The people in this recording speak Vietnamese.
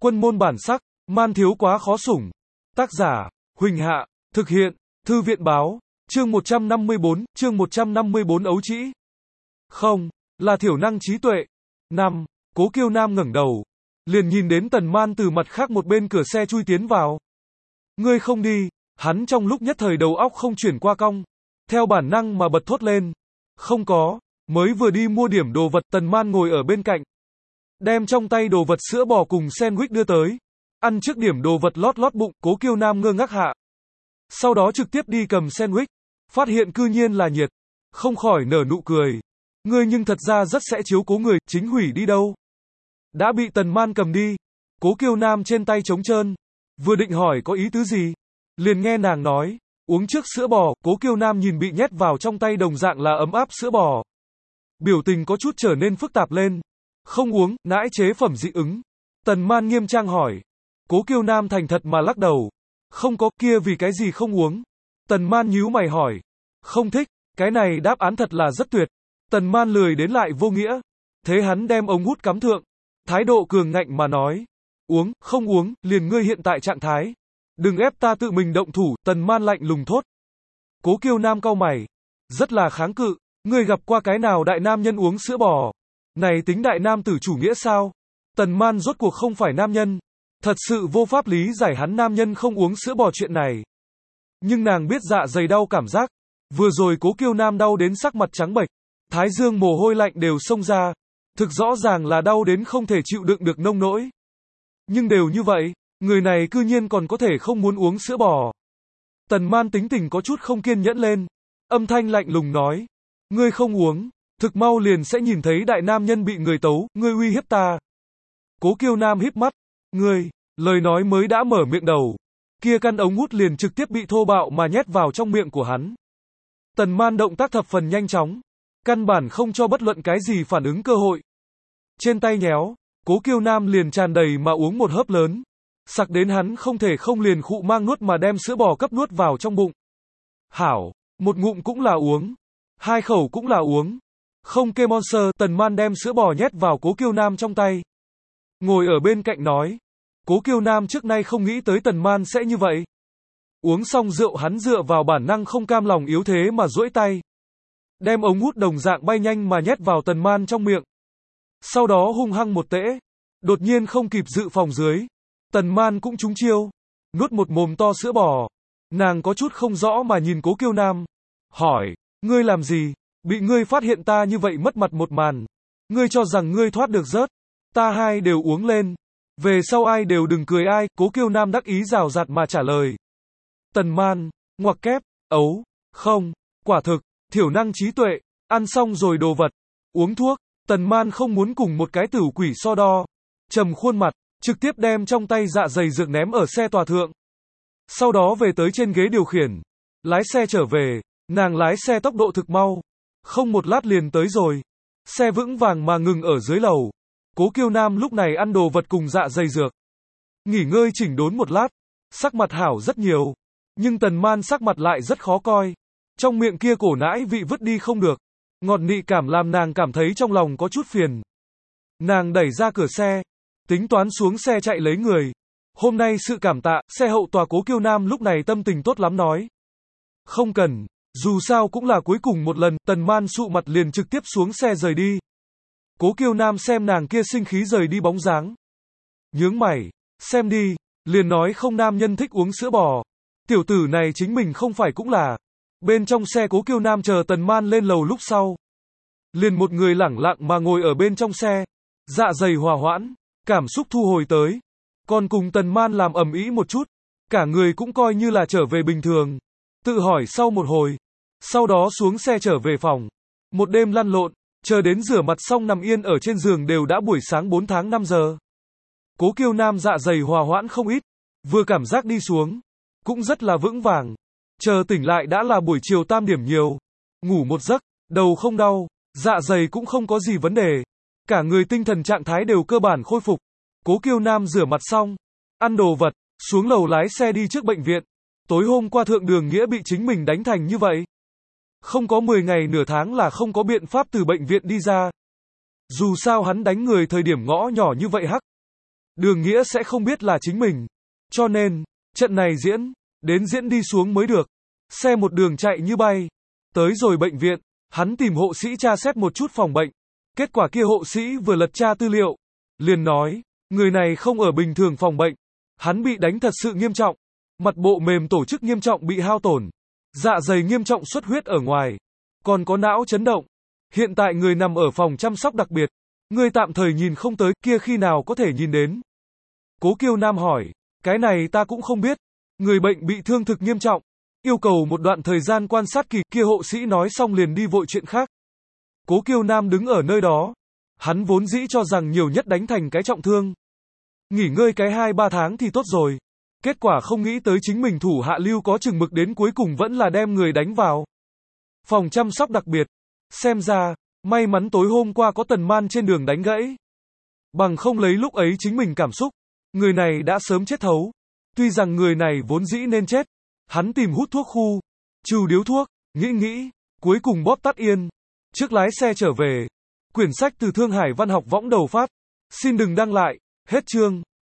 Quân môn bản sắc, man thiếu quá khó sủng. Tác giả, Huỳnh Hạ, thực hiện, Thư viện báo, chương 154 ấu trĩ. Không, là thiểu năng trí tuệ. 5. Cố Kiêu Nam ngẩng đầu, liền nhìn đến Tần Man từ mặt khác một bên cửa xe chui tiến vào. Ngươi không đi, hắn trong lúc nhất thời đầu óc không chuyển qua cong, theo bản năng mà bật thốt lên. Không có, mới vừa đi mua điểm đồ vật. Tần Man ngồi ở bên cạnh, đem trong tay đồ vật sữa bò cùng sandwich đưa tới. Ăn trước điểm đồ vật lót lót bụng. Cố Kiêu Nam ngơ ngác hạ, sau đó trực tiếp đi cầm sandwich, phát hiện cư nhiên là nhiệt, không khỏi nở nụ cười. Ngươi nhưng thật ra rất sẽ chiếu cố người, chính hủy đi đâu? Đã bị Tần Man cầm đi. Cố Kiêu Nam trên tay trống trơn, vừa định hỏi có ý tứ gì, liền nghe nàng nói, uống trước sữa bò. Cố Kiêu Nam nhìn bị nhét vào trong tay đồng dạng là ấm áp sữa bò, biểu tình có chút trở nên phức tạp lên. Không uống, nãi chế phẩm dị ứng. Tần Man nghiêm trang hỏi. Cố Kiêu Nam thành thật mà lắc đầu. Không có, kia vì cái gì không uống? Tần Man nhíu mày hỏi. Không thích. Cái này đáp án thật là rất tuyệt. Tần Man lười đến lại vô nghĩa. Thế hắn đem ống hút cắm thượng, thái độ cường ngạnh mà nói. Uống, không uống, liền ngươi hiện tại trạng thái, đừng ép ta tự mình động thủ. Tần Man lạnh lùng thốt. Cố Kiêu Nam cau mày, rất là kháng cự. Ngươi gặp qua cái nào đại nam nhân uống sữa bò? Này tính đại nam tử chủ nghĩa sao? Tần Man rốt cuộc không phải nam nhân, thật sự vô pháp lý giải hắn nam nhân không uống sữa bò chuyện này. Nhưng nàng biết dạ dày đau cảm giác. Vừa rồi Cố Kiêu Nam đau đến sắc mặt trắng bệch, thái dương mồ hôi lạnh đều xông ra, thực rõ ràng là đau đến không thể chịu đựng được nông nỗi. Nhưng đều như vậy, người này cư nhiên còn có thể không muốn uống sữa bò. Tần Man tính tình có chút không kiên nhẫn lên, âm thanh lạnh lùng nói. Ngươi không uống, thực mau liền sẽ nhìn thấy đại nam nhân bị người tấu, ngươi uy hiếp ta. Cố Kiêu Nam híp mắt. Ngươi, lời nói mới đã mở miệng đầu, kia căn ống hút liền trực tiếp bị thô bạo mà nhét vào trong miệng của hắn. Tần Man động tác thập phần nhanh chóng, căn bản không cho bất luận cái gì phản ứng cơ hội. Trên tay nhéo, Cố Kiêu Nam liền tràn đầy mà uống một hớp lớn, sặc đến hắn không thể không liền khụ mang nuốt mà đem sữa bò cấp nuốt vào trong bụng. Hảo, một ngụm cũng là uống, hai khẩu cũng là uống. Không kê monster. Tần Man đem sữa bò nhét vào Cố Kiêu Nam trong tay, ngồi ở bên cạnh nói. Cố Kiêu Nam trước nay không nghĩ tới Tần Man sẽ như vậy. Uống xong rượu hắn dựa vào bản năng không cam lòng yếu thế mà duỗi tay, đem ống hút đồng dạng bay nhanh mà nhét vào Tần Man trong miệng. Sau đó hung hăng một tễ, đột nhiên không kịp dự phòng dưới, Tần Man cũng trúng chiêu, nuốt một mồm to sữa bò. Nàng có chút không rõ mà nhìn Cố Kiêu Nam, hỏi, ngươi làm gì? Bị ngươi phát hiện ta như vậy mất mặt một màn, ngươi cho rằng ngươi thoát được rớt? Ta hai đều uống lên, về sau ai đều đừng cười ai. Cố Kiêu Nam đắc ý rào rạt mà trả lời. Tần Man, ngoặc kép, ấu, không, quả thực, thiểu năng trí tuệ, ăn xong rồi đồ vật, uống thuốc. Tần Man không muốn cùng một cái tửu quỷ so đo, trầm khuôn mặt, trực tiếp đem trong tay dạ dày dược ném ở xe tòa thượng. Sau đó về tới trên ghế điều khiển, lái xe trở về. Nàng lái xe tốc độ thực mau, không một lát liền tới rồi. Xe vững vàng mà ngừng ở dưới lầu. Cố Kiêu Nam lúc này ăn đồ vật cùng dạ dày dược, nghỉ ngơi chỉnh đốn một lát, sắc mặt hảo rất nhiều. Nhưng Tần Man sắc mặt lại rất khó coi, trong miệng kia cổ nãi vị vứt đi không được, ngọt nị cảm làm nàng cảm thấy trong lòng có chút phiền. Nàng đẩy ra cửa xe, tính toán xuống xe chạy lấy người. Hôm nay sự cảm tạ. Xe hậu tòa. Cố Kiêu Nam lúc này tâm tình tốt lắm nói. Không cần, dù sao cũng là cuối cùng một lần. Tần Man sụ mặt liền trực tiếp xuống xe rời đi. Cố Kiêu Nam xem nàng kia sinh khí rời đi bóng dáng, nhướng mày, xem đi, liền nói không nam nhân thích uống sữa bò. Tiểu tử này chính mình không phải cũng là. Bên trong xe Cố Kiêu Nam chờ Tần Man lên lầu lúc sau, liền một người lẳng lặng mà ngồi ở bên trong xe, dạ dày hòa hoãn, cảm xúc thu hồi tới, còn cùng Tần Man làm ầm ĩ một chút, cả người cũng coi như là trở về bình thường. Tự hỏi sau một hồi, sau đó xuống xe trở về phòng. Một đêm lăn lộn, chờ đến rửa mặt xong nằm yên ở trên giường đều đã buổi sáng 4 tháng 5 giờ. Cố Kiêu Nam dạ dày hòa hoãn không ít, vừa cảm giác đi xuống, cũng rất là vững vàng. Chờ tỉnh lại đã là buổi chiều 3 điểm nhiều, ngủ một giấc, đầu không đau, dạ dày cũng không có gì vấn đề, cả người tinh thần trạng thái đều cơ bản khôi phục. Cố Kiêu Nam rửa mặt xong, ăn đồ vật, xuống lầu lái xe đi trước bệnh viện. Tối hôm qua Thượng Đường Nghĩa bị chính mình đánh thành như vậy, không có 10 ngày nửa tháng là không có biện pháp từ bệnh viện đi ra. Dù sao hắn đánh người thời điểm ngõ nhỏ như vậy hắc, Đường Nghĩa sẽ không biết là chính mình. Cho nên, trận này đến diễn đi xuống mới được. Xe một đường chạy như bay. Tới rồi bệnh viện, hắn tìm hộ sĩ tra xét một chút phòng bệnh. Kết quả kia hộ sĩ vừa lật tra tư liệu, liền nói, người này không ở bình thường phòng bệnh. Hắn bị đánh thật sự nghiêm trọng. Mặt bộ mềm tổ chức nghiêm trọng bị hao tổn. Dạ dày nghiêm trọng xuất huyết ở ngoài. Còn có não chấn động. Hiện tại người nằm ở phòng chăm sóc đặc biệt. Người tạm thời nhìn không tới, kia khi nào có thể nhìn đến. Cố Kiêu Nam hỏi, cái này ta cũng không biết. Người bệnh bị thương thực nghiêm trọng. Yêu cầu một đoạn thời gian quan sát kỳ, kia hộ sĩ nói xong liền đi vội chuyện khác. Cố Kiêu Nam đứng ở nơi đó. Hắn vốn dĩ cho rằng nhiều nhất đánh thành cái trọng thương. Nghỉ ngơi cái 2-3 tháng thì tốt rồi. Kết quả không nghĩ tới chính mình thủ hạ lưu có chừng mực đến cuối cùng vẫn là đem người đánh vào phòng chăm sóc đặc biệt. Xem ra, may mắn tối hôm qua có Tần Man trên đường đánh gãy. Bằng không lấy lúc ấy chính mình cảm xúc. Người này đã sớm chết thấu. Tuy rằng người này vốn dĩ nên chết. Hắn tìm hút thuốc khu. Trừ điếu thuốc. Nghĩ. Cuối cùng bóp tắt yên. Trước lái xe trở về. Quyển sách từ Thương Hải Văn học võng đầu phát. Xin đừng đăng lại. Hết chương.